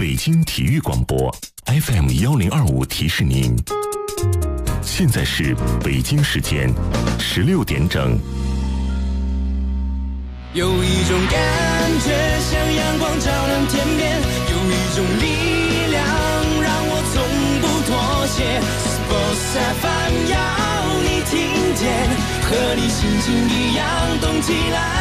北京体育广播 FM1025提示您，现在是北京时间16点整。 有一种感觉像阳光照亮天边，有一种力量让我从不妥协。Sports FM 要你听见，和你心情一样动起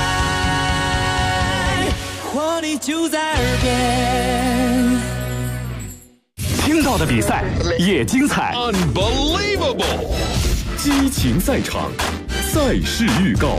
来，活力就在耳边。 听到的比赛也精彩 Unbelievable 激情赛场，赛事预告。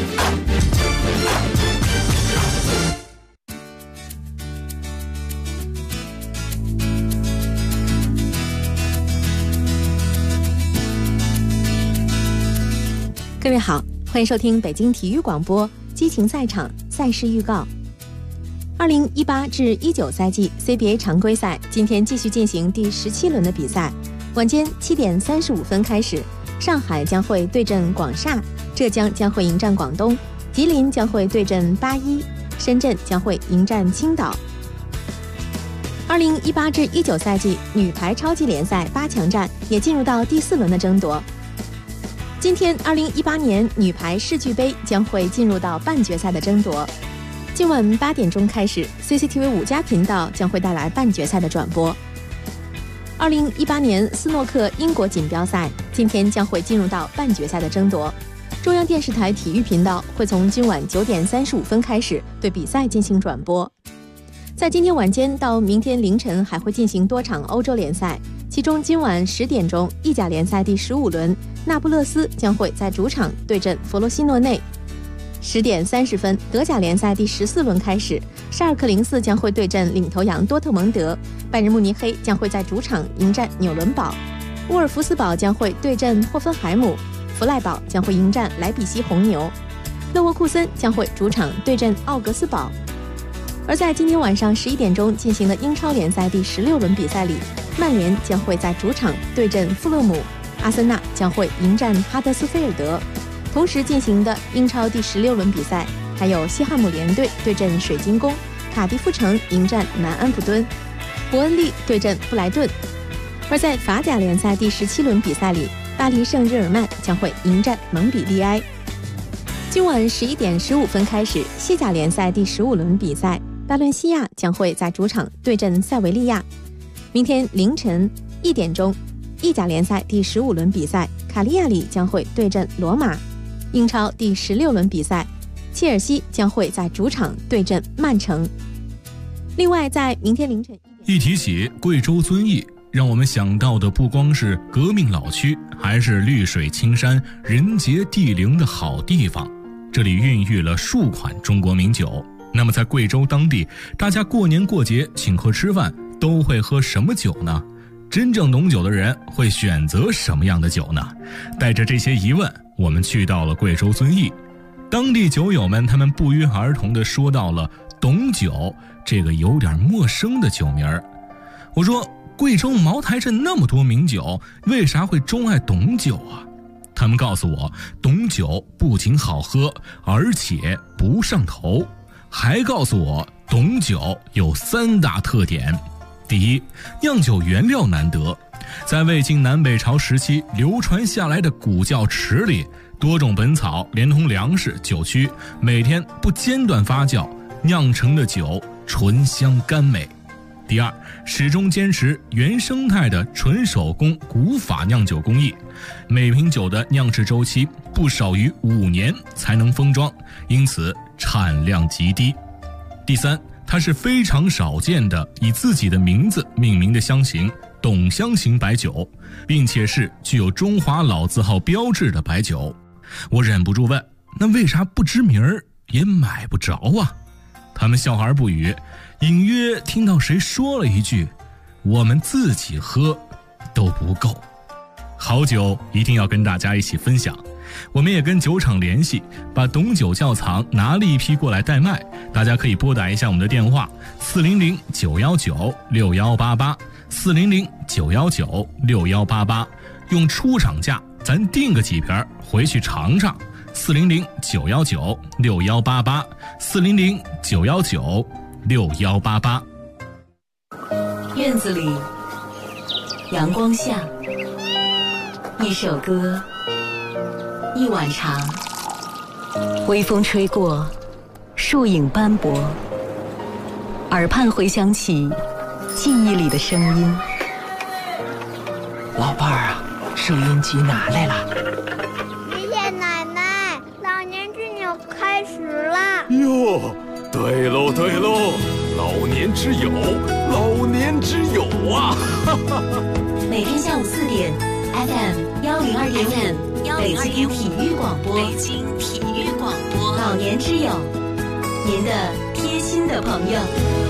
各位好，欢迎收听北京体育广播激情赛场赛事预告。2018至19赛季 CBA 常规赛今天继续进行第17轮的比赛，晚间7点35分开始，上海将会对阵广厦，浙江将会迎战广东，吉林将会对阵81，深圳将会迎战青岛。2018至19赛季女排超级联赛8强战也进入到第4轮的争夺。今天2018年女排世俱杯将会进入到半决赛的争夺。今晚8点钟开始 CCTV 5家频道将会带来半决赛的转播。2018年斯诺克英国锦标赛今天将会进入到半决赛的争夺。中央电视台体育频道会从今晚9点35分开始对比赛进行转播。在今天晚间到明天凌晨还会进行多场欧洲联赛，其中今晚10点钟意甲联赛第15轮，那不勒斯将会在主场对阵弗罗西诺内。10点30分，德甲联赛第14轮开始，沙尔克04将会对阵领头羊多特蒙德，拜仁慕尼黑将会在主场迎战纽伦堡，沃尔夫斯堡将会对阵霍芬海姆，弗赖堡将会迎战莱比锡红牛，勒沃库森将会主场对阵奥格斯堡。而在今天晚上11点钟进行的英超联赛第16轮比赛里，曼联将会在主场对阵富勒姆，阿森纳将会迎战哈德斯菲尔德。同时进行的英超第16轮比赛还有西汉姆联队对阵水晶宫，卡迪夫城迎战南安普敦，伯恩利对阵布莱顿。而在法甲联赛第17轮比赛里，巴黎圣日耳曼将会迎战蒙彼利埃。今晚11点15分开始，西甲联赛第15轮比赛，巴伦西亚将会在主场对阵塞维利亚。明天凌晨1点钟，意甲联赛第15轮比赛，卡利亚里将会对阵罗马。英超第16轮比赛，切尔西将会在主场对阵曼城。另外在明天凌晨一提起贵州遵义，让我们想到的不光是革命老区，还是绿水青山人杰地灵的好地方。这里孕育了数款中国名酒。那么在贵州当地，大家过年过节请客吃饭都会喝什么酒呢？真正懂酒的人会选择什么样的酒呢？带着这些疑问，我们去到了贵州遵义。当地酒友们他们不约而同地说到了董酒这个有点陌生的酒名儿。我说，贵州茅台镇那么多名酒，为啥会钟爱董酒啊？他们告诉我，董酒不仅好喝，而且不上头，还告诉我董酒有3大特点。第一，酿酒原料难得，在魏晋南北朝时期流传下来的古窖池里，多种本草连同粮食、酒曲，每天不间断发酵，酿成的酒醇香甘美。第二，始终坚持原生态的纯手工古法酿酒工艺，每瓶酒的酿制周期不少于5年才能封装，因此产量极低。第三，它是非常少见的以自己的名字命名的香型董香型白酒，并且是具有中华老字号标志的白酒。我忍不住问，那为啥不知名儿也买不着啊？他们笑而不语，隐约听到谁说了一句，我们自己喝都不够。好酒一定要跟大家一起分享，我们也跟酒厂联系，把董酒窖藏拿了一批过来代卖，大家可以拨打一下我们的电话400-919-6188 400-919-6188，用出厂价咱订个几瓶回去尝尝。400-919-6188 400-919-6188。 院子里，阳光下，一首歌，一碗茶，微风吹过，树影斑驳，耳畔回响起记忆里的声音。 老伴儿啊，收音机拿来了。 爷爷奶奶，老年之友开始了。 哟，对喽对喽，老年之友，老年之友啊！ 每天下午4点 FM102.5，北京体育广播，北京体育广播，老年之友，您的贴心的朋友。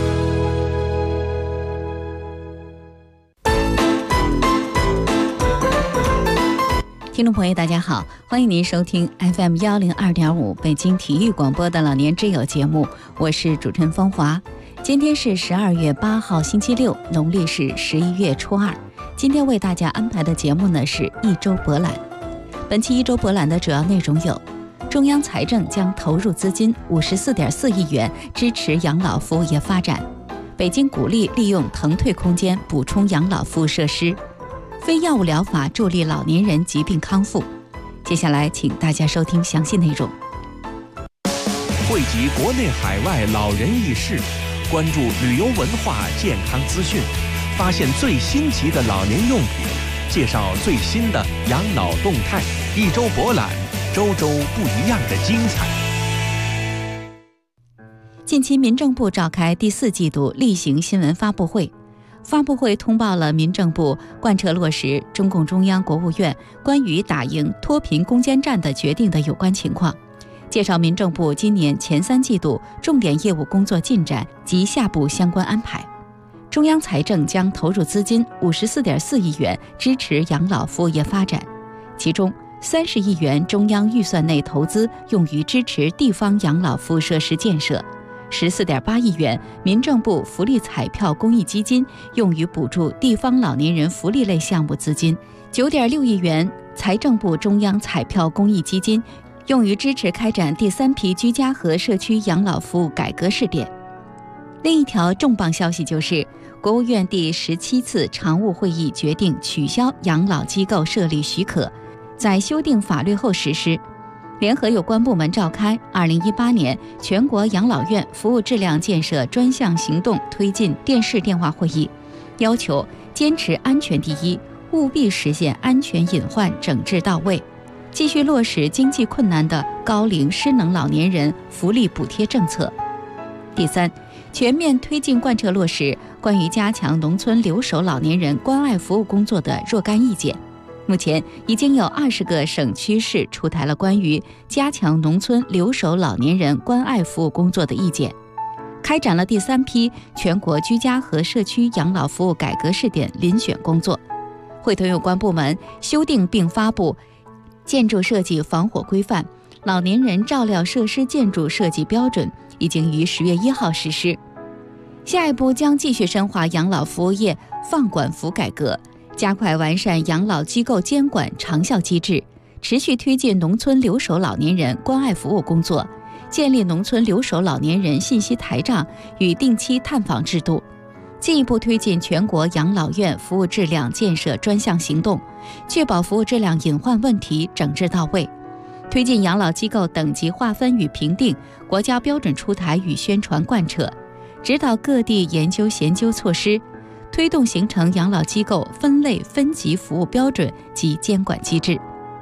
听众朋友大家好，欢迎您收听 FM102.5 北京体育广播的老年之友节目，我是主持人芳华。今天是12月8号星期六，农历是11月初2。今天为大家安排的节目呢是一周博览。本期一周博览的主要内容有：中央财政将投入资金54.4亿元支持养老服务业发展；北京鼓励利用腾退空间补充养老服务设施；非药物疗法助力老年人疾病康复。接下来请大家收听详细内容。 汇集国内海外老人轶事，关注旅游文化健康资讯，发现最新奇的老年用品，介绍最新的养老动态。一周博览，周周不一样的精彩。 近期民政部召开第4季度例行新闻发布会，发布会通报了民政部贯彻落实中共中央、国务院关于打赢脱贫攻坚战的决定的有关情况，介绍民政部今年前3季度重点业务工作进展及下步相关安排。中央财政将投入资金54.4亿元支持养老服务业发展，其中30亿元中央预算内投资用于支持地方养老服务设施建设，14.8亿元民政部福利彩票公益基金用于补助地方老年人福利类项目资金，9.6亿元财政部中央彩票公益基金用于支持开展第3批居家和社区养老服务改革试点。另一条重磅消息就是，国务院第17次常务会议决定取消养老机构设立许可，在修订法律后实施。联合有关部门召开2018年全国养老院服务质量建设专项行动推进电视电话会议，要求坚持安全第一，务必实现安全隐患整治到位，继续落实经济困难的高龄失能老年人福利补贴政策。第3，全面推进贯彻落实关于加强农村留守老年人关爱服务工作的若干意见。目前已经有20个省区市出台了关于加强农村留守老年人关爱服务工作的意见，开展了第3批全国居家和社区养老服务改革试点遴选工作。会同有关部门修订并发布建筑设计防火规范、老年人照料设施建筑设计标准，已经于10月1号实施。下一步将继续深化养老服务业放管服改革，加快完善养老机构监管长效机制，持续推进农村留守老年人关爱服务工作，建立农村留守老年人信息台账与定期探访制度，进一步推进全国养老院服务质量建设专项行动，确保服务质量隐患问题整治到位，推进养老机构等级划分与评定、国家标准出台与宣传贯彻，指导各地研究衔接措施，推动形成养老机构分类分级服务标准及监管机制。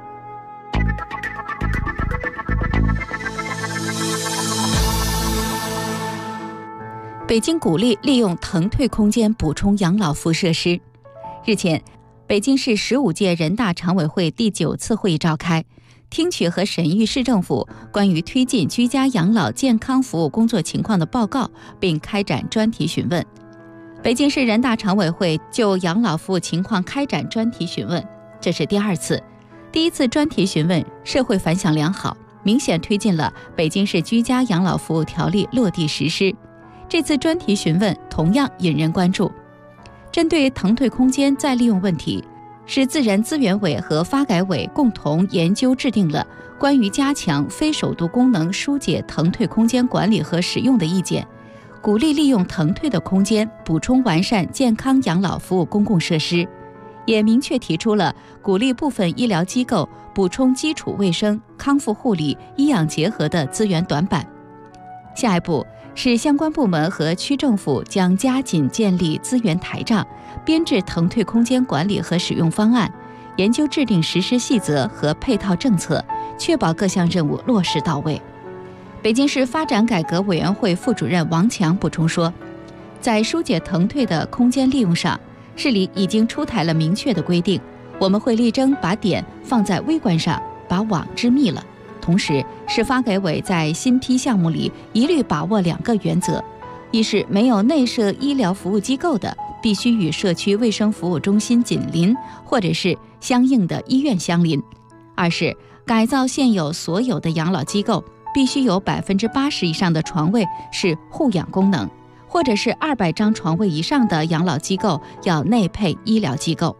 北京鼓励利用腾退空间补充养老服务设施。日前，北京市15届人大常委会第9次会议召开，听取和审议市政府关于推进居家养老健康服务工作情况的报告，并开展专题询问。北京市人大常委会就养老服务情况开展专题询问，这是第2次。第1次专题询问社会反响良好，明显推进了北京市居家养老服务条例落地实施。这次专题询问同样引人关注。针对腾退空间再利用问题，市自然资源委和发改委共同研究制定了关于加强非首都功能疏解腾退空间管理和使用的意见， 鼓励利用腾退的空间补充完善健康养老服务公共设施，也明确提出了鼓励部分医疗机构补充基础卫生、康复护理、医养结合的资源短板。下一步是相关部门和区政府将加紧建立资源台账，编制腾退空间管理和使用方案，研究制定实施细则和配套政策，确保各项任务落实到位。北京市发展改革委员会副主任王强补充说，在疏解腾退的空间利用上，市里已经出台了明确的规定，我们会力争把点放在微观上，把网织密了。同时，市发改委在新批项目里一律把握2个原则：一是没有内设医疗服务机构的，必须与社区卫生服务中心紧邻，或者是相应的医院相邻；二是改造现有所有的养老机构，必须有80%以上的床位是护养功能，或者是200张床位以上的养老机构要内配医疗机构。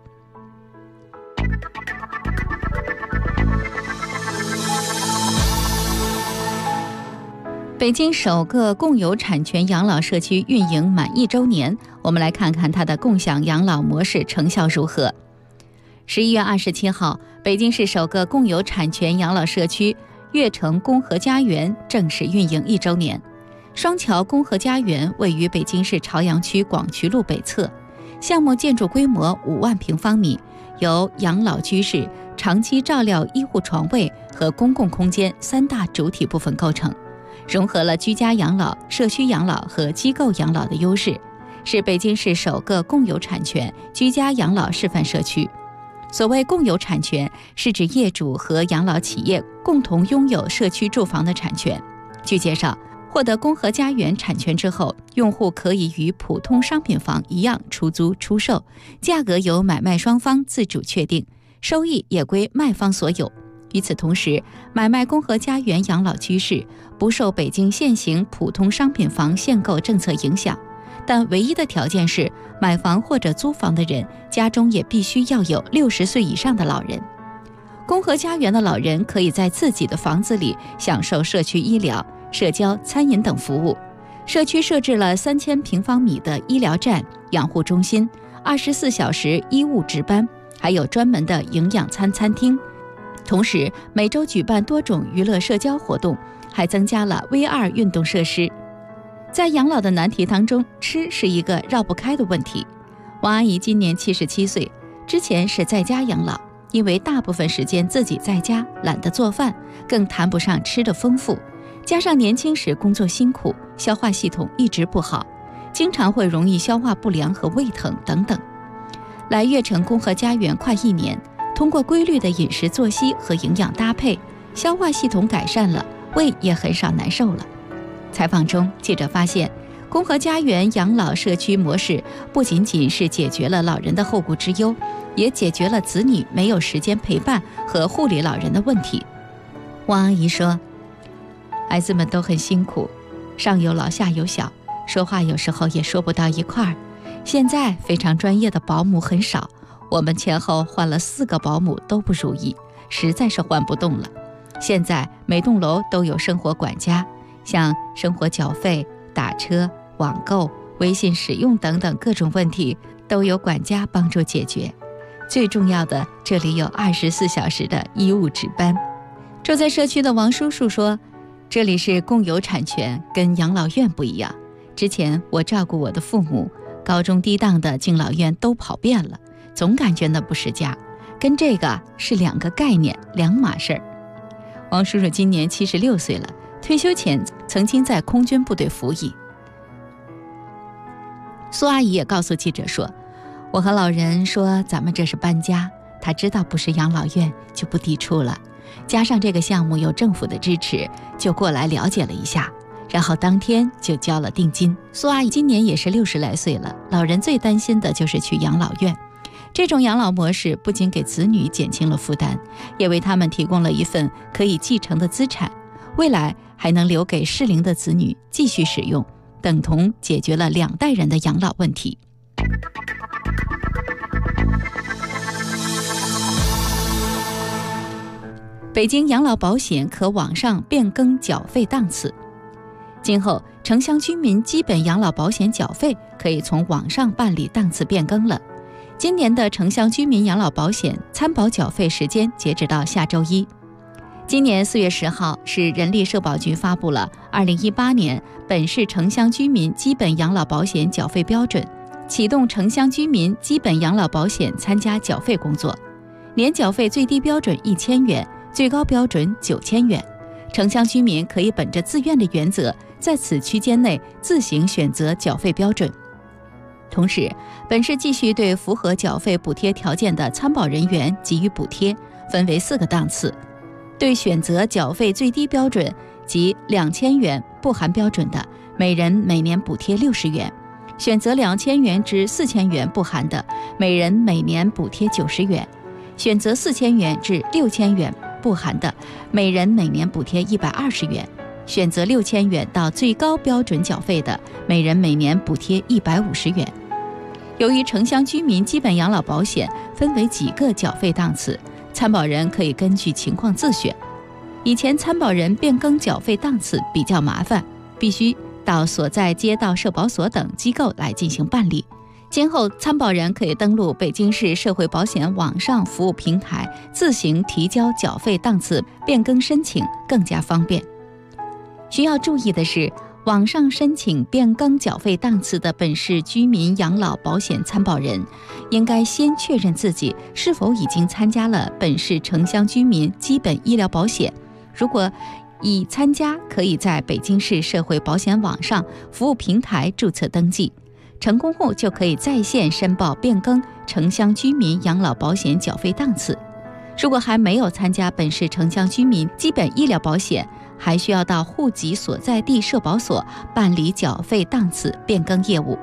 北京首个共有产权养老社区运营满1周年，我们来看看它的共享养老模式成效如何。11月27号，北京市首个共有产权养老社区悦城公和家园正式运营1周年。双桥公和家园位于北京市朝阳区广渠路北侧，项目建筑规模5万平方米，由养老居室、长期照料医护床位和公共空间3大主体部分构成，融合了居家养老、社区养老和机构养老的优势，是北京市首个共有产权居家养老示范社区。所谓共有产权，是指业主和养老企业共同拥有社区住房的产权。据介绍，获得公和家园产权之后，用户可以与普通商品房一样出租出售，价格由买卖双方自主确定，收益也归卖方所有。与此同时，买卖公和家园养老居室不受北京现行普通商品房限购政策影响，但唯一的条件是买房或者租房的人家中也必须要有60岁以上的老人。公和家园的老人可以在自己的房子里享受社区医疗、社交、餐饮等服务。社区设置了3000平方米的医疗站、养护中心、24小时医务值班，还有专门的营养餐厅。同时，每周举办多种娱乐社交活动，还增加了 VR 运动设施。在养老的难题当中，吃是一个绕不开的问题。王阿姨今年77岁，之前是在家养老，因为大部分时间自己在家，懒得做饭，更谈不上吃的丰富。加上年轻时工作辛苦，消化系统一直不好，经常会容易消化不良和胃疼等等。来悦城公和家园快1年，通过规律的饮食作息和营养搭配，消化系统改善了，胃也很少难受了。采访中，记者发现，公和家园养老社区模式不仅仅是解决了老人的后顾之忧，也解决了子女没有时间陪伴和护理老人的问题。王阿姨说，孩子们都很辛苦，上有老下有小，说话有时候也说不到一块儿。现在非常专业的保姆很少，我们前后换了4个保姆都不如意，实在是换不动了。现在每栋楼都有生活管家，像生活缴费、打车、网购、微信使用等等各种问题都有管家帮助解决。最重要的，这里有24小时的医务值班。住在社区的王叔叔说，这里是共有产权，跟养老院不一样。之前我照顾我的父母，高中低档的敬老院都跑遍了，总感觉那不是家，跟这个是2个概念，2码事儿。王叔叔今年76岁了，退休前曾经在空军部队服役。苏阿姨也告诉记者说，我和老人说咱们这是搬家，他知道不是养老院就不抵触了，加上这个项目有政府的支持，就过来了解了一下，然后当天就交了定金。苏阿姨今年也是60来岁了，老人最担心的就是去养老院。这种养老模式不仅给子女减轻了负担，也为他们提供了一份可以继承的资产，未来还能留给适龄的子女继续使用，等同解决了2代人的养老问题。北京养老保险可网上变更缴费档次。 今后城乡居民基本养老保险缴费可以从网上办理档次变更了。今年的城乡居民养老保险参保缴费时间截止到下周一。今年4月10号是人力社保局发布了2018年本市城乡居民基本养老保险缴费标准，启动城乡居民基本养老保险参加缴费工作。年缴费最低标准1000元，最高标准9000元。城乡居民可以本着自愿的原则，在此区间内自行选择缴费标准。同时，本市继续对符合缴费补贴条件的参保人员给予补贴，分为4个档次。对选择缴费最低标准及2000元不含标准的，每人每年补贴60元；选择2000元至4000元不含的，每人每年补贴90元；选择4000元至6000元不含的，每人每年补贴120元；选择6000元到最高标准缴费的，每人每年补贴150元。由于城乡居民基本养老保险分为几个缴费档次，参保人可以根据情况自选。以前参保人变更缴费档次比较麻烦，必须到所在街道社保所等机构来进行办理。今后参保人可以登录北京市社会保险网上服务平台，自行提交缴费档次变更申请，更加方便。需要注意的是，网上申请变更缴费档次的本市居民养老保险参保人，应该先确认自己是否已经参加了本市城乡居民基本医疗保险。如果已参加，可以在北京市社会保险网上服务平台注册登记，成功后就可以在线申报变更城乡居民养老保险缴费档次。如果还没有参加本市城乡居民基本医疗保险，还需要到户籍所在地社保所办理缴费档次变更业务。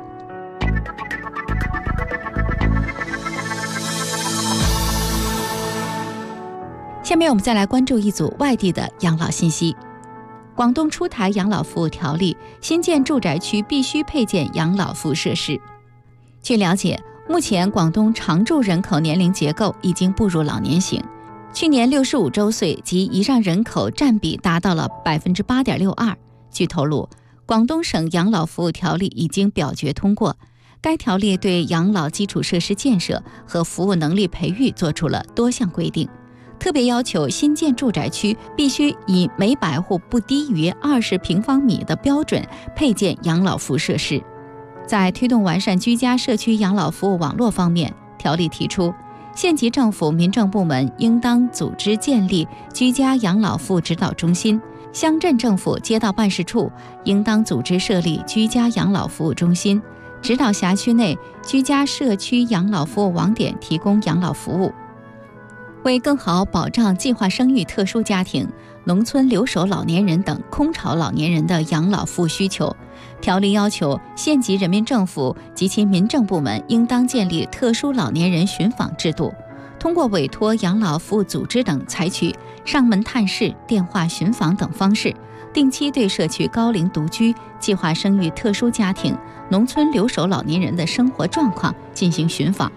下面我们再来关注一组外地的养老信息。广东出台养老服务条例，新建住宅区必须配建养老服务设施。据了解，目前广东常住人口年龄结构已经步入老年型，去年65周岁及以上人口占比达到了 8.62%。 据透露，广东省养老服务条例已经表决通过，该条例对养老基础设施建设和服务能力培育做出了多项规定，特别要求新建住宅区必须以每百户不低于20平方米的标准配建养老服务设施。在推动完善居家社区养老服务网络方面，条例提出，县级政府民政部门应当组织建立居家养老服务指导中心，乡镇政府街道办事处应当组织设立居家养老服务中心，指导辖区内居家社区养老服务网点提供养老服务。为更好保障计划生育特殊家庭、农村留守老年人等空巢老年人的养老服务需求，条例要求县级人民政府及其民政部门应当建立特殊老年人寻访制度，通过委托养老服务组织等采取上门探视、电话寻访等方式，定期对社区高龄独居、计划生育特殊家庭、农村留守老年人的生活状况进行寻访。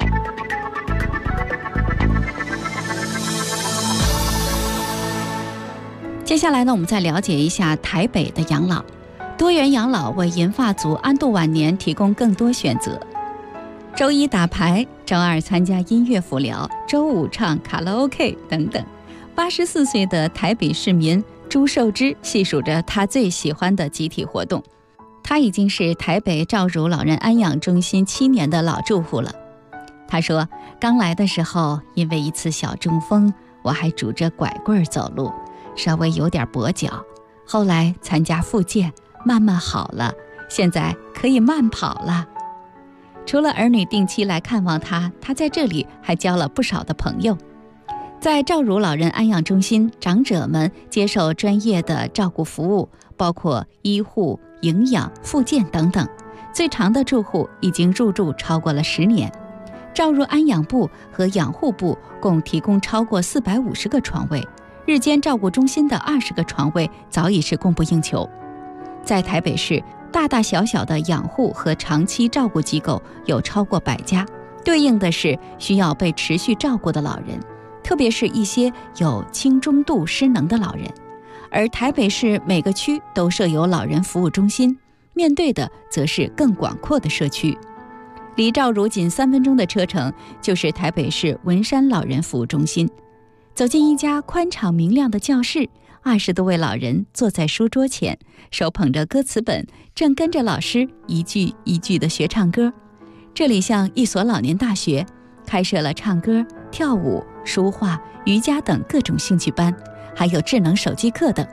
接下来呢，我们再了解一下台北的养老。多元养老为银发族安度晚年提供更多选择。周一打牌，周二参加音乐辅疗，周五唱卡拉 OK 等等。84岁的台北市民朱寿之细数着他最喜欢的集体活动。他已经是台北兆如老人安养中心7年的老住户了。他说，刚来的时候因为一次小中风，我还拄着拐棍走路，稍微有点跛脚，后来参加复健，慢慢好了，现在可以慢跑了。除了儿女定期来看望他在这里还交了不少的朋友。在兆如老人安养中心，长者们接受专业的照顾服务，包括医护、营养、复健等等。最长的住户已经入住超过了10年。兆如安养部和养护部共提供超过450个床位，日间照顾中心的20个床位早已是供不应求。在台北市，大大小小的养护和长期照顾机构有超过100家，对应的是需要被持续照顾的老人，特别是一些有轻中度失能的老人。 而台北市每个区都设有老人服务中心，面对的则是更广阔的社区。离赵如仅3分钟的车程就是台北市文山老人服务中心。走进一家宽敞明亮的教室，20多位老人坐在书桌前，手捧着歌词本，正跟着老师一句一句地学唱歌。这里像一所老年大学，开设了唱歌、跳舞、书画、瑜伽等各种兴趣班，还有智能手机课等。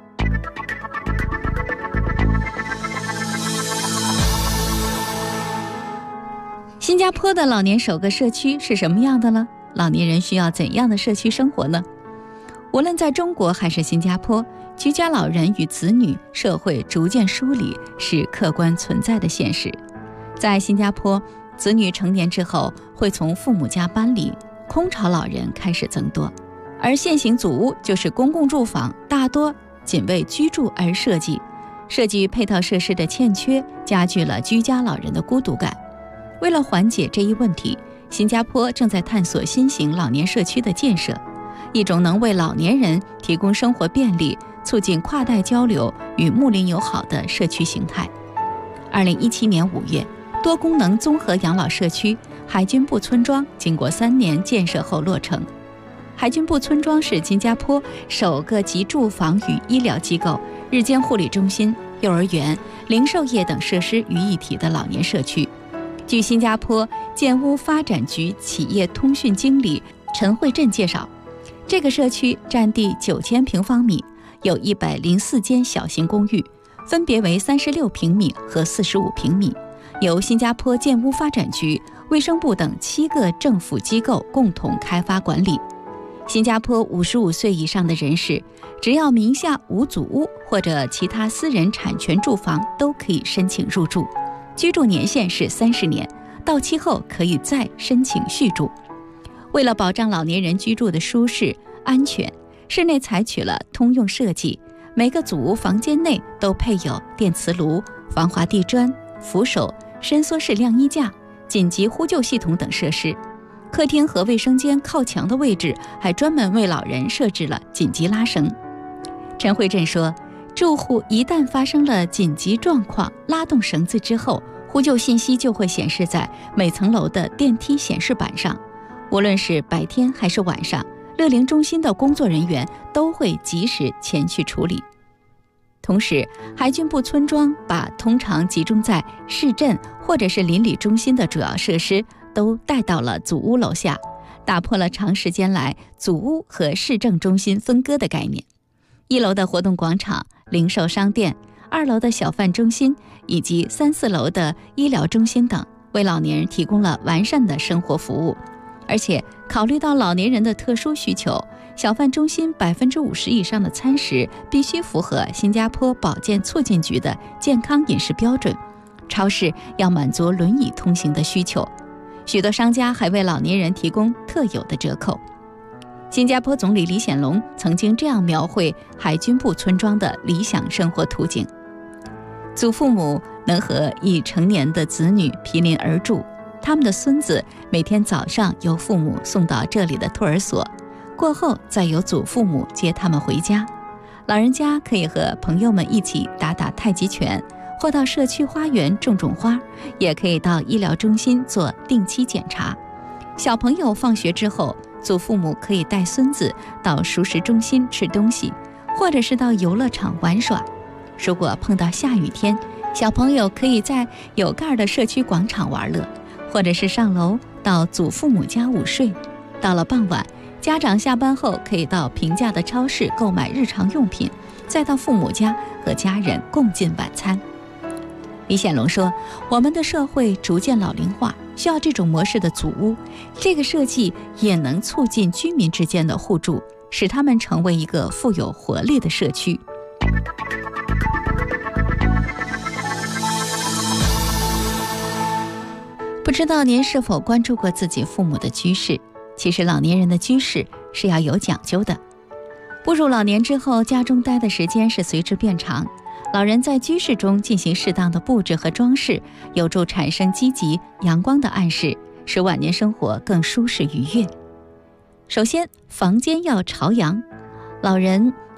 新加坡的老年首个社区是什么样的呢？老年人需要怎样的社区生活呢？无论在中国还是新加坡，居家老人与子女社会逐渐疏离是客观存在的现实。在新加坡，子女成年之后会从父母家搬离，空巢老人开始增多，而现行祖屋就是公共住房，大多仅为居住而设计，配套设施的欠缺加剧了居家老人的孤独感。为了缓解这一问题，新加坡正在探索新型老年社区的建设，一种能为老年人提供生活便利、促进跨代交流与睦邻友好的社区形态。2017年5月，多功能综合养老社区海军部村庄经过3年建设后落成。海军部村庄是新加坡首个集住房与医疗机构、日间护理中心、幼儿园、零售业等设施于一体的老年社区。据新加坡建屋发展局企业通讯经理陈慧振介绍，这个社区占地9000平方米，有104间小型公寓，分别为36平米和45平米，由新加坡建屋发展局、卫生部等7个政府机构共同开发管理。新加坡55岁以上的人士，只要名下无祖屋或者其他私人产权住房，都可以申请入住，居住年限是30年，到期后可以再申请续住。为了保障老年人居住的舒适、安全，室内采取了通用设计，每个祖屋房间内都配有电磁炉、防滑地砖、扶手、伸缩式晾衣架、紧急呼救系统等设施。客厅和卫生间靠墙的位置还专门为老人设置了紧急拉绳。陈慧振说，住户一旦发生了紧急状况，拉动绳子之后，呼救信息就会显示在每层楼的电梯显示板上。无论是白天还是晚上，乐龄中心的工作人员都会及时前去处理。同时，海军部村庄把通常集中在市镇或者是邻里中心的主要设施都带到了祖屋楼下，打破了长时间来祖屋和市政中心分割的概念。1楼的活动广场、零售商店，2楼的小贩中心以及3、4楼的医疗中心等，为老年人提供了完善的生活服务。而且考虑到老年人的特殊需求，小贩中心50%以上的餐食必须符合新加坡保健促进局的健康饮食标准，超市要满足轮椅通行的需求，许多商家还为老年人提供特有的折扣。新加坡总理李显龙曾经这样描绘海军部村庄的理想生活图景：祖父母能和已成年的子女毗邻而住，他们的孙子每天早上由父母送到这里的托儿所，过后再由祖父母接他们回家。老人家可以和朋友们一起打打太极拳，或到社区花园种种花，也可以到医疗中心做定期检查。小朋友放学之后，祖父母可以带孙子到熟食中心吃东西，或者是到游乐场玩耍。如果碰到下雨天，小朋友可以在有盖的社区广场玩乐，或者是上楼到祖父母家午睡。到了傍晚，家长下班后可以到平价的超市购买日常用品，再到父母家和家人共进晚餐。李显龙说，我们的社会逐渐老龄化，需要这种模式的祖屋，这个设计也能促进居民之间的互助，使他们成为一个富有活力的社区。不知道您是否关注过自己父母的居室？其实老年人的居室是要有讲究的。步入老年之后，家中待的时间是随之变长，老人在居室中进行适当的布置和装饰，有助产生积极阳光的暗示，使晚年生活更舒适愉悦。首先，房间要朝阳，老人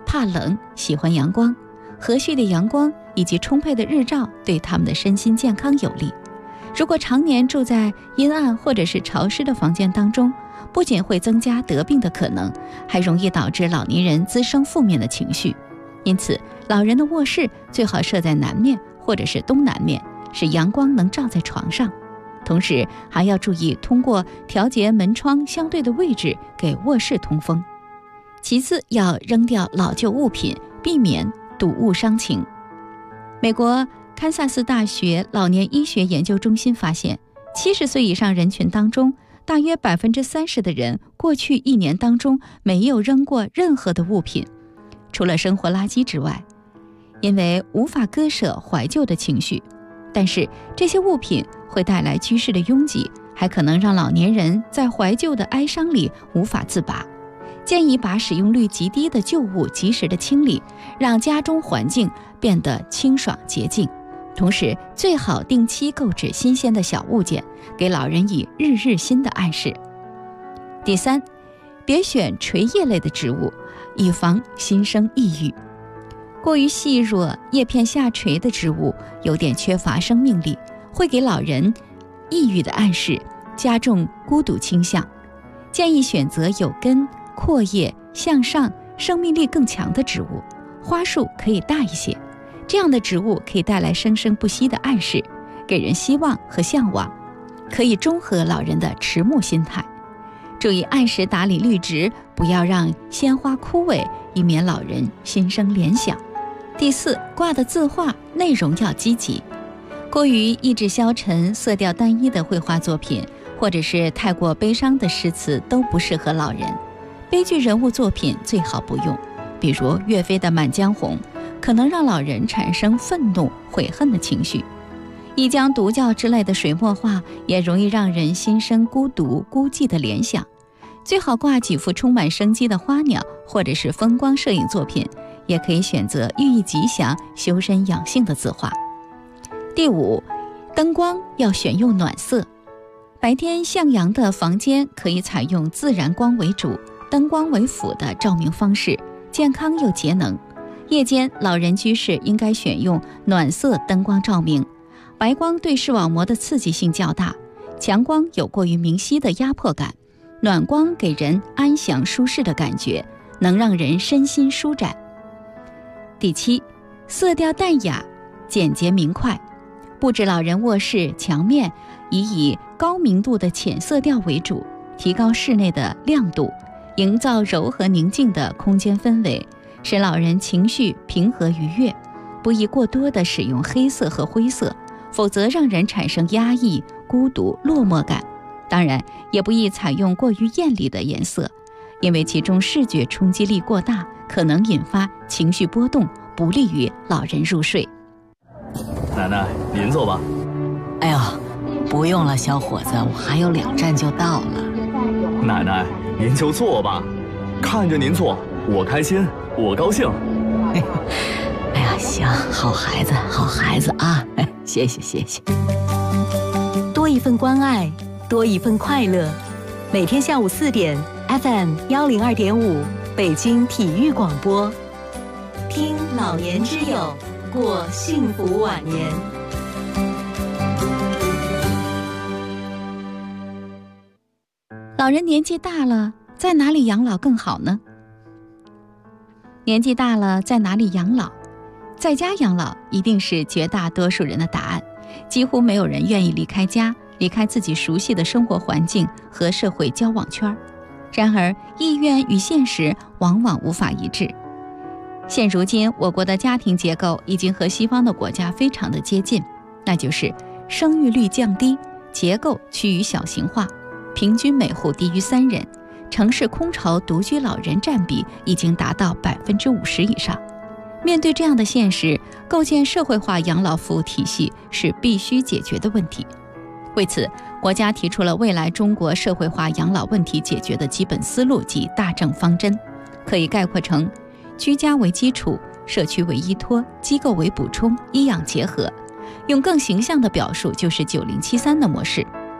怕冷，喜欢阳光。和煦的阳光以及充沛的日照对他们的身心健康有利。如果常年住在阴暗或者是潮湿的房间当中，不仅会增加得病的可能，还容易导致老年人滋生负面的情绪。因此，老人的卧室最好设在南面或者是东南面，使阳光能照在床上。同时还要注意通过调节门窗相对的位置给卧室通风。其次，要扔掉老旧物品，避免睹物伤情。美国堪萨斯大学老年医学研究中心发现，70岁以上人群当中，大约30%的人过去1年当中没有扔过任何的物品，除了生活垃圾之外，因为无法割舍怀旧的情绪。但是这些物品会带来居室的拥挤，还可能让老年人在怀旧的哀伤里无法自拔。建议把使用率极低的旧物及时的清理，让家中环境变得清爽洁净。同时最好定期购置新鲜的小物件，给老人以日日新的暗示。第三，别选垂叶类的植物，以防心生抑郁。过于细弱、叶片下垂的植物有点缺乏生命力，会给老人抑郁的暗示，加重孤独倾向。建议选择有根、阔叶、向上、生命力更强的植物，花束可以大一些。这样的植物可以带来生生不息的暗示，给人希望和向往，可以中和老人的迟暮心态。注意按时打理绿植，不要让鲜花枯萎，以免老人心生联想。第四，挂的字画内容要积极。过于意志消沉、色调单一的绘画作品，或者是太过悲伤的诗词都不适合老人。悲剧人物作品最好不用，比如岳飞的《满江红》，可能让老人产生愤怒、悔恨的情绪。一江独教之类的水墨画也容易让人心生孤独、孤寂的联想。最好挂几幅充满生机的花鸟，或者是风光摄影作品，也可以选择寓意吉祥、修身养性的字画。第五，灯光要选用暖色。白天向阳的房间可以采用自然光为主、灯光为辅的照明方式，健康又节能。夜间老人居室应该选用暖色灯光照明，白光对视网膜的刺激性较大，强光有过于明晰的压迫感，暖光给人安详舒适的感觉，能让人身心舒展。第七，色调淡雅、简洁明快。布置老人卧室墙面以高明度的浅色调为主，提高室内的亮度，营造柔和宁静的空间氛围，使老人情绪平和愉悦。不宜过多的使用黑色和灰色，否则让人产生压抑、孤独、落寞感。当然也不宜采用过于艳丽的颜色，因为其中视觉冲击力过大，可能引发情绪波动，不利于老人入睡。 奶奶，您坐吧。 哎呦，不用了，小伙子，我还有2站就到了。 奶奶，您就坐吧，看着您坐，我开心，我高兴。 哎呀，行，好孩子，好孩子啊！谢谢，谢谢。 多一份关爱，多一份快乐。每天下午4点 ，FM 102.5，北京体育广播，听老年之友，过幸福晚年。 老人年纪大了，在哪里养老更好呢？年纪大了，在哪里养老？在家养老一定是绝大多数人的答案，几乎没有人愿意离开家，离开自己熟悉的生活环境和社会交往圈。然而，意愿与现实往往无法一致。现如今，我国的家庭结构已经和西方的国家非常的接近，那就是生育率降低，结构趋于小型化，平均每户低于3人，城市空巢独居老人占比已经达到50%以上。面对这样的现实，构建社会化养老服务体系是必须解决的问题。为此，国家提出了未来中国社会化养老问题解决的基本思路及大政方针，可以概括成：居家为基础，社区为依托，机构为补充，医养结合。用更形象的表述，就是9073的模式。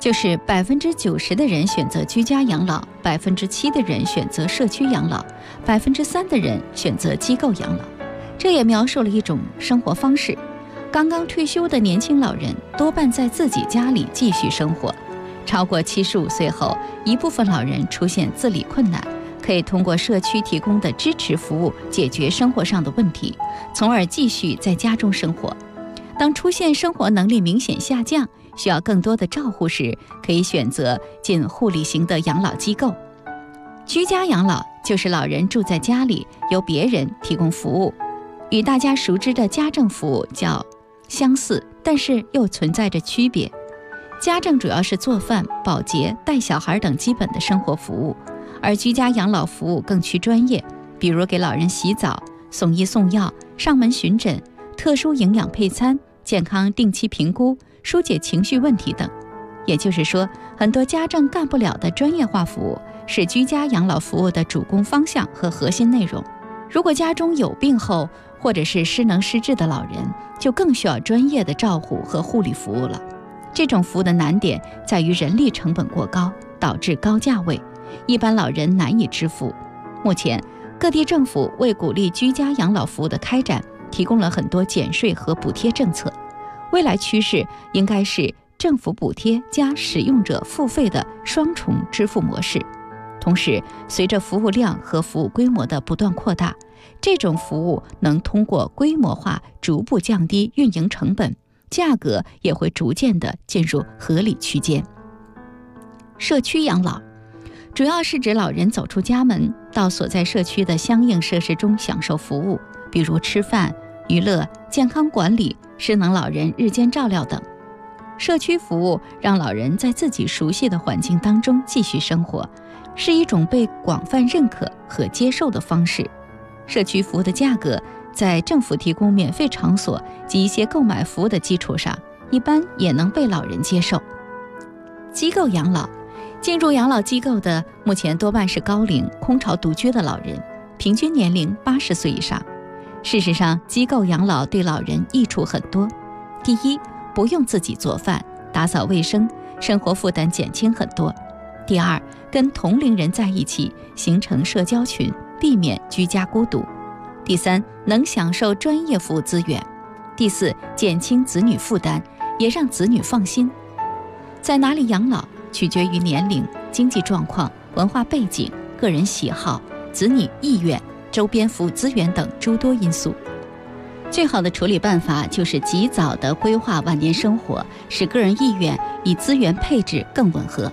就是90%的人选择居家养老，7%的人选择社区养老，3%的人选择机构养老。这也描述了一种生活方式。刚刚退休的年轻老人多半在自己家里继续生活，超过75岁后，一部分老人出现自理困难，可以通过社区提供的支持服务解决生活上的问题，从而继续在家中生活。当出现生活能力明显下降，需要更多的照护时，可以选择进护理型的养老机构。居家养老就是老人住在家里，由别人提供服务，与大家熟知的家政服务较相似，但是又存在着区别。家政主要是做饭、保洁、带小孩等基本的生活服务，而居家养老服务更趋专业，比如给老人洗澡、送医送药、上门巡诊、特殊营养配餐、健康定期评估、疏解情绪问题等。也就是说，很多家政干不了的专业化服务是居家养老服务的主攻方向和核心内容。如果家中有病后或者是失能失智的老人，就更需要专业的照护和护理服务了。这种服务的难点在于人力成本过高，导致高价位，一般老人难以支付。目前各地政府为鼓励居家养老服务的开展，提供了很多减税和补贴政策。未来趋势应该是政府补贴加使用者付费的双重支付模式。同时，随着服务量和服务规模的不断扩大，这种服务能通过规模化逐步降低运营成本，价格也会逐渐地进入合理区间。社区养老主要是指老人走出家门，到所在社区的相应设施中享受服务，比如吃饭、娱乐、健康管理、失能老人日间照料等。社区服务让老人在自己熟悉的环境当中继续生活，是一种被广泛认可和接受的方式。社区服务的价格在政府提供免费场所及一些购买服务的基础上，一般也能被老人接受。机构养老，进入养老机构的目前多半是高龄空巢独居的老人，平均年龄80岁以上。事实上，机构养老对老人益处很多。第一，不用自己做饭、打扫卫生，生活负担减轻很多。第二，跟同龄人在一起，形成社交群，避免居家孤独。第三，能享受专业服务资源。第四，减轻子女负担，也让子女放心。在哪里养老，取决于年龄、经济状况、文化背景、个人喜好、子女意愿、周边服务资源等诸多因素。最好的处理办法就是及早地规划晚年生活，使个人意愿与资源配置更吻合。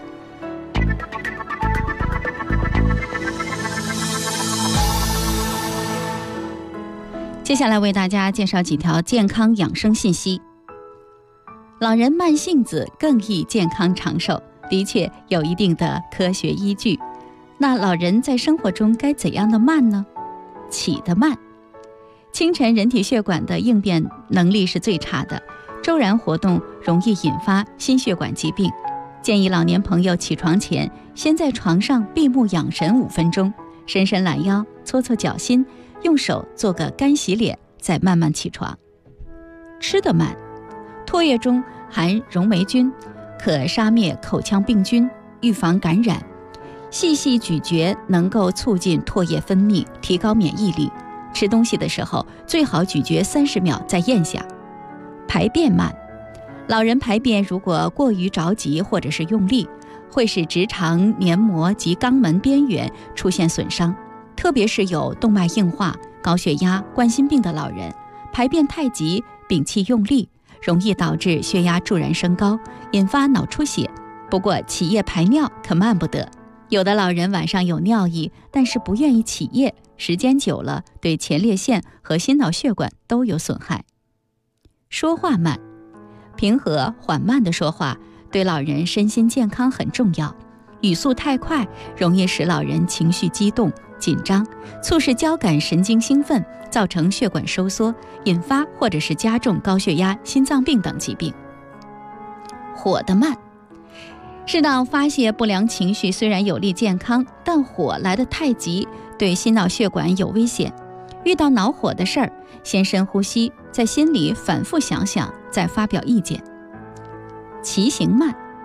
接下来为大家介绍几条健康养生信息。老人慢性子更易健康长寿，的确有一定的科学依据。那老人在生活中该怎样的慢呢？起得慢。清晨人体血管的应变能力是最差的，骤然活动容易引发心血管疾病。建议老年朋友起床前先在床上闭目养神5分钟，伸伸懒腰，搓搓脚心，用手做个干洗脸，再慢慢起床。吃得慢，唾液中含溶霉菌，可杀灭口腔病菌，预防感染。细细咀嚼能够促进唾液分泌，提高免疫力。吃东西的时候最好咀嚼30秒再咽下。排便慢，老人排便如果过于着急或者是用力，会使直肠黏膜及肛门边缘出现损伤，特别是有动脉硬化、高血压、冠心病的老人，排便太急、屏气用力，容易导致血压骤然升高，引发脑出血。不过起夜排尿可慢不得。有的老人晚上有尿意，但是不愿意起夜，时间久了对前列腺和心脑血管都有损害。说话慢，平和缓慢的说话对老人身心健康很重要。语速太快容易使老人情绪激动紧张，促使交感神经兴奋，造成血管收缩，引发或者是加重高血压、心脏病等疾病。火得慢，适当发泄不良情绪虽然有利健康，但火来得太急，对心脑血管有危险。遇到恼火的事儿，先深呼吸，在心里反复想想，再发表意见。骑行慢，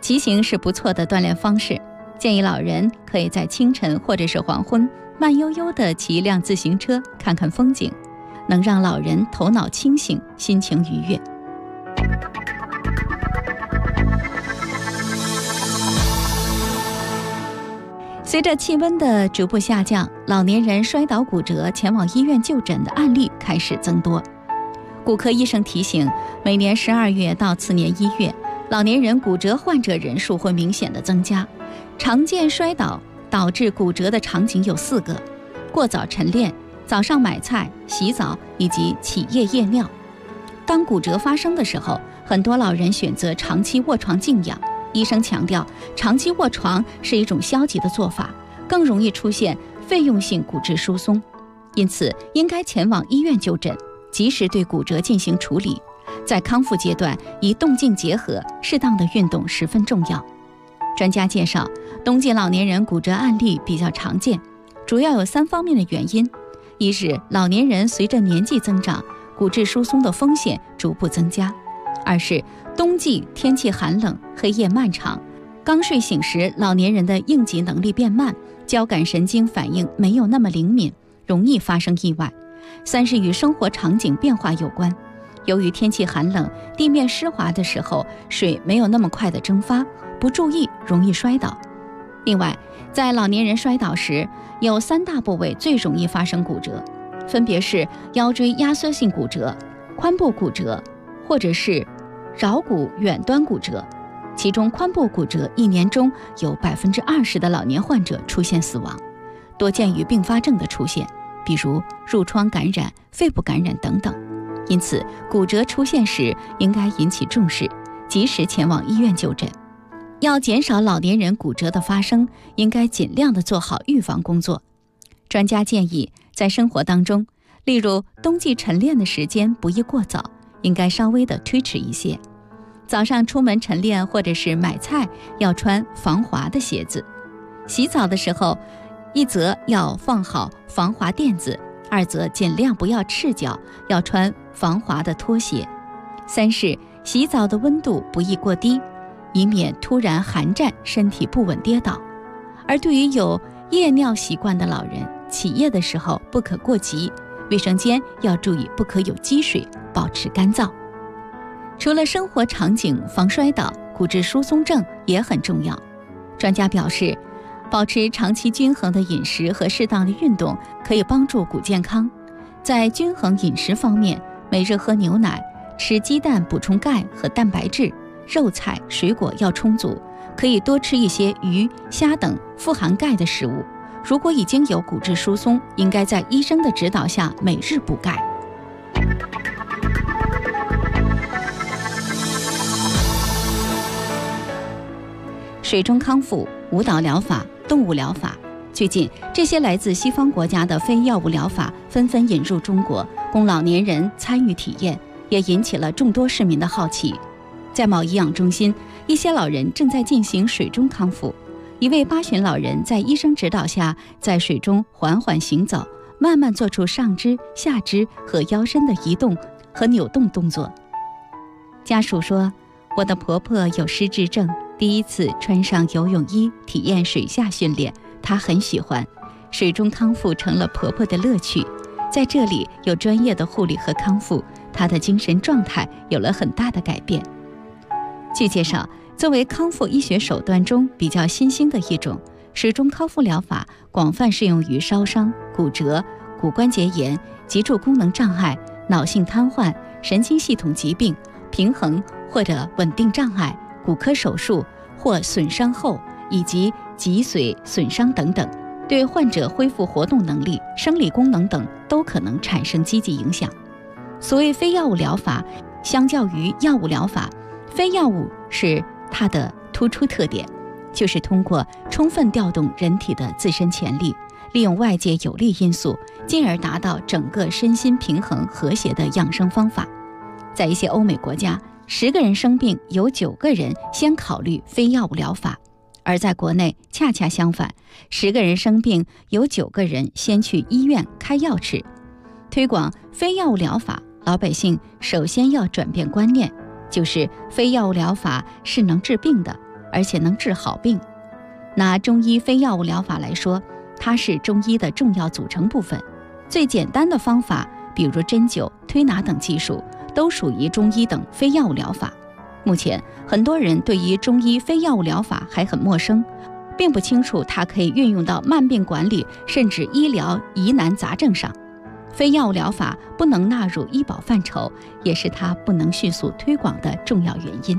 骑行是不错的锻炼方式，建议老人可以在清晨或者是黄昏慢悠悠地骑一辆自行车，看看风景，能让老人头脑清醒，心情愉悦。随着气温的逐步下降，老年人摔倒骨折前往医院就诊的案例开始增多。骨科医生提醒，每年12月到次年1月，老年人骨折患者人数会明显的增加。常见摔倒导致骨折的场景有4个：过早晨练、早上买菜、洗澡以及起夜夜尿。当骨折发生的时候，很多老人选择长期卧床静养。医生强调，长期卧床是一种消极的做法，更容易出现费用性骨质疏松，因此应该前往医院就诊，及时对骨折进行处理。在康复阶段，以动静结合，适当的运动十分重要。专家介绍，冬季老年人骨折案例比较常见，主要有3方面的原因：一是老年人随着年纪增长，骨质疏松的风险逐步增加；二是冬季天气寒冷，黑夜漫长，刚睡醒时老年人的应急能力变慢，交感神经反应没有那么灵敏，容易发生意外；三是与生活场景变化有关，由于天气寒冷，地面湿滑的时候，水没有那么快的蒸发，不注意容易摔倒。另外，在老年人摔倒时，有3大部位最容易发生骨折，分别是腰椎压缩性骨折、髋部骨折或者是桡骨远端骨折。其中髋部骨折1年中有20%的老年患者出现死亡，多见于并发症的出现，比如褥疮感染、肺部感染等等。因此，骨折出现时应该引起重视，及时前往医院就诊。要减少老年人骨折的发生，应该尽量的做好预防工作。专家建议，在生活当中，例如冬季晨练的时间不宜过早，应该稍微的推迟一些。早上出门晨练或者是买菜要穿防滑的鞋子。洗澡的时候，一则要放好防滑垫子，二则尽量不要赤脚，要穿防滑的拖鞋。三是洗澡的温度不宜过低，以免突然寒战身体不稳跌倒。而对于有夜尿习惯的老人，起夜的时候不可过急，卫生间要注意不可有积水，保持干燥。除了生活场景防摔倒，骨质疏松症也很重要。专家表示，保持长期均衡的饮食和适当的运动可以帮助骨健康。在均衡饮食方面，每日喝牛奶，吃鸡蛋补充钙和蛋白质，肉菜水果要充足，可以多吃一些鱼、虾等富含钙的食物。如果已经有骨质疏松，应该在医生的指导下每日补钙。水中康复、舞蹈疗法、动物疗法，最近这些来自西方国家的非药物疗法纷纷引入中国，供老年人参与体验，也引起了众多市民的好奇。在某颐养中心，一些老人正在进行水中康复。一位8旬老人在医生指导下，在水中缓缓行走，慢慢做出上肢、下肢和腰身的移动和扭动动作。家属说，我的婆婆有失智症，第一次穿上游泳衣体验水下训练，她很喜欢。水中康复成了婆婆的乐趣，在这里有专业的护理和康复，她的精神状态有了很大的改变。据介绍，作为康复医学手段中比较新兴的一种，水中康复疗法广泛适用于烧伤、骨折、骨关节炎、脊柱功能障碍、脑性瘫痪、神经系统疾病、平衡或者稳定障碍、骨科手术或损伤后以及脊髓损伤等等，对患者恢复活动能力、生理功能等都可能产生积极影响。所谓非药物疗法，相较于药物疗法，非药物是它的突出特点，就是通过充分调动人体的自身潜力，利用外界有利因素，进而达到整个身心平衡和谐的养生方法。在一些欧美国家，10个人生病有9个人先考虑非药物疗法，而在国内恰恰相反，10个人生病有9个人先去医院开药吃。推广非药物疗法，老百姓首先要转变观念，就是非药物疗法是能治病的， 而且能治好病。拿中医非药物疗法来说，它是中医的重要组成部分。最简单的方法，比如针灸、推拿等技术，都属于中医等非药物疗法。目前很多人对于中医非药物疗法还很陌生，并不清楚它可以运用到慢病管理甚至医疗疑难杂症上。非药物疗法不能纳入医保范畴，也是它不能迅速推广的重要原因。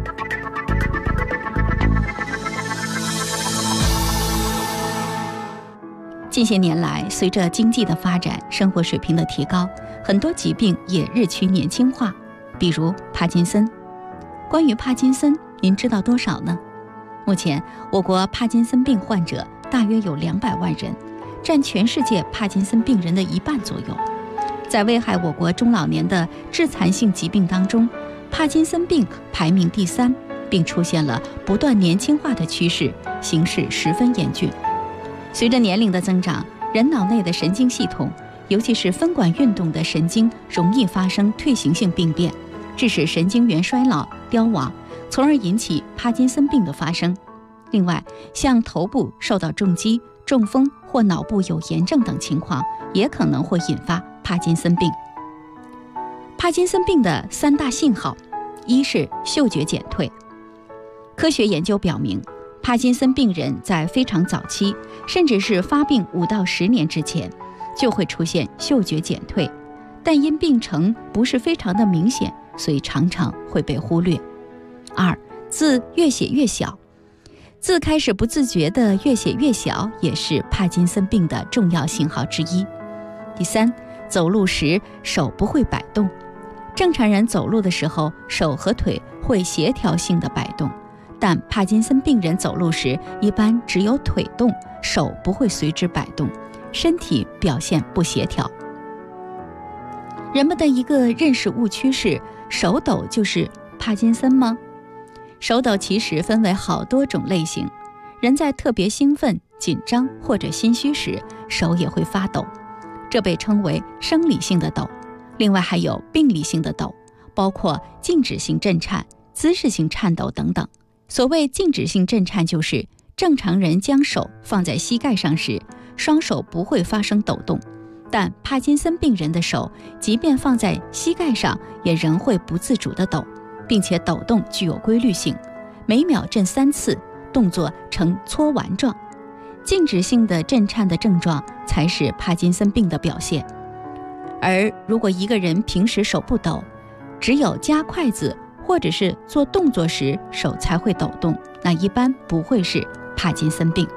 近些年来，随着经济的发展，生活水平的提高，很多疾病也日趋年轻化，比如帕金森。关于帕金森，您知道多少呢？目前，我国帕金森病患者大约有200万人，占全世界帕金森病人的1半左右。在危害我国中老年的致残性疾病当中，帕金森病排名第3，并出现了不断年轻化的趋势，形势十分严峻。随着年龄的增长，人脑内的神经系统，尤其是分管运动的神经，容易发生退行性病变，致使神经元衰老、凋亡，从而引起帕金森病的发生。另外，像头部受到重击、中风或脑部有炎症等情况，也可能会引发帕金森病。帕金森病的3大信号，一是嗅觉减退。科学研究表明，帕金森病人在非常早期，甚至是发病5到10年之前，就会出现嗅觉减退，但因病程不是非常的明显，所以常常会被忽略。2. 字越写越小。字开始不自觉地越写越小，也是帕金森病的重要信号之一。第3，走路时手不会摆动。正常人走路的时候，手和腿会协调性的摆动，但帕金森病人走路时一般只有腿动，手不会随之摆动，身体表现不协调。人们的一个认识误区是，手抖就是帕金森吗？手抖其实分为好多种类型，人在特别兴奋、紧张或者心虚时，手也会发抖，这被称为生理性的抖。另外还有病理性的抖，包括静止性震颤、姿势性颤抖等等。所谓静止性震颤，就是正常人将手放在膝盖上时，双手不会发生抖动，但帕金森病人的手即便放在膝盖上，也仍会不自主地抖，并且抖动具有规律性，每秒震3次，动作呈搓丸状。静止性的震颤的症状才是帕金森病的表现。而如果一个人平时手不抖，只有夹筷子或者是做动作时手才会抖动，那一般不会是帕金森病。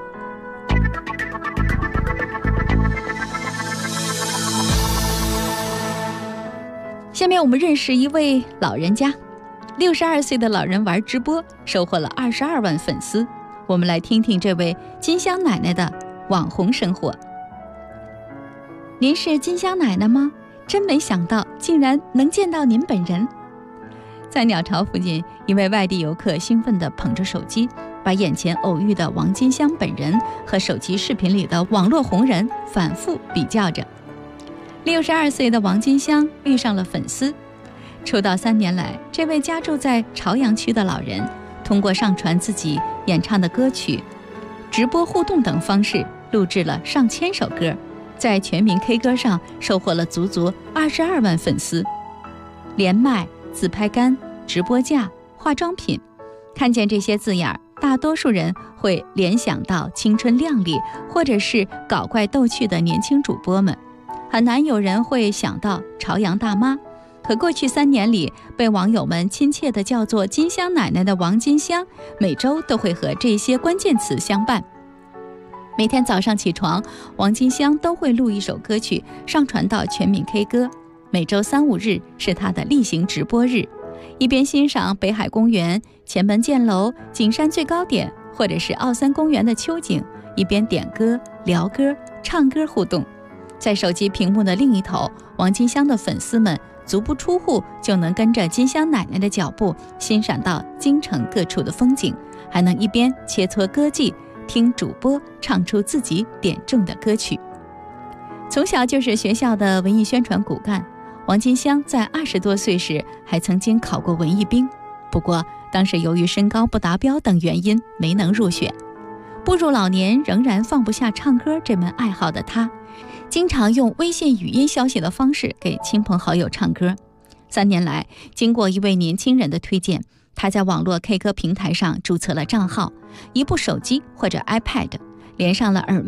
下面我们认识一位老人家，62岁的老人玩直播，收获了22万粉丝。我们来听听这位金香奶奶的网红生活。您是金香奶奶吗？真没想到竟然能见到您本人。在鸟巢附近，一位外地游客兴奋地捧着手机，把眼前偶遇的王金香本人和手机视频里的网络红人反复比较着。62岁的王金香遇上了粉丝。出道3年来，这位家住在朝阳区的老人，通过上传自己演唱的歌曲、直播互动等方式，录制了上千首歌，在全民 K 歌上收获了足足22万粉丝。连麦、自拍杆、直播架、化妆品，看见这些字眼，大多数人会联想到青春靓丽或者是搞怪逗趣的年轻主播们，很难有人会想到朝阳大妈。可过去3年里，被网友们亲切地叫做金香奶奶的王金香，每周都会和这些关键词相伴。每天早上起床，王金香都会录一首歌曲上传到全民 K 歌。每周3、5日是她的例行直播日，一边欣赏北海公园、前门箭楼、景山最高点，或者是奥森公园的秋景，一边点歌、聊歌、唱歌互动。在手机屏幕的另一头，王金香的粉丝们足不出户就能跟着金香奶奶的脚步，欣赏到京城各处的风景，还能一边切磋歌技，听主播唱出自己点中的歌曲。从小就是学校的文艺宣传骨干，王金香在20多岁时还曾经考过文艺兵，不过当时由于身高不达标等原因没能入选。步入老年仍然放不下唱歌这门爱好的他，经常用微信语音消息的方式给亲朋好友唱歌。3年来，经过一位年轻人的推荐，他在网络 K 歌平台上注册了账号，一部手机或者 iPad， 连上了耳麦。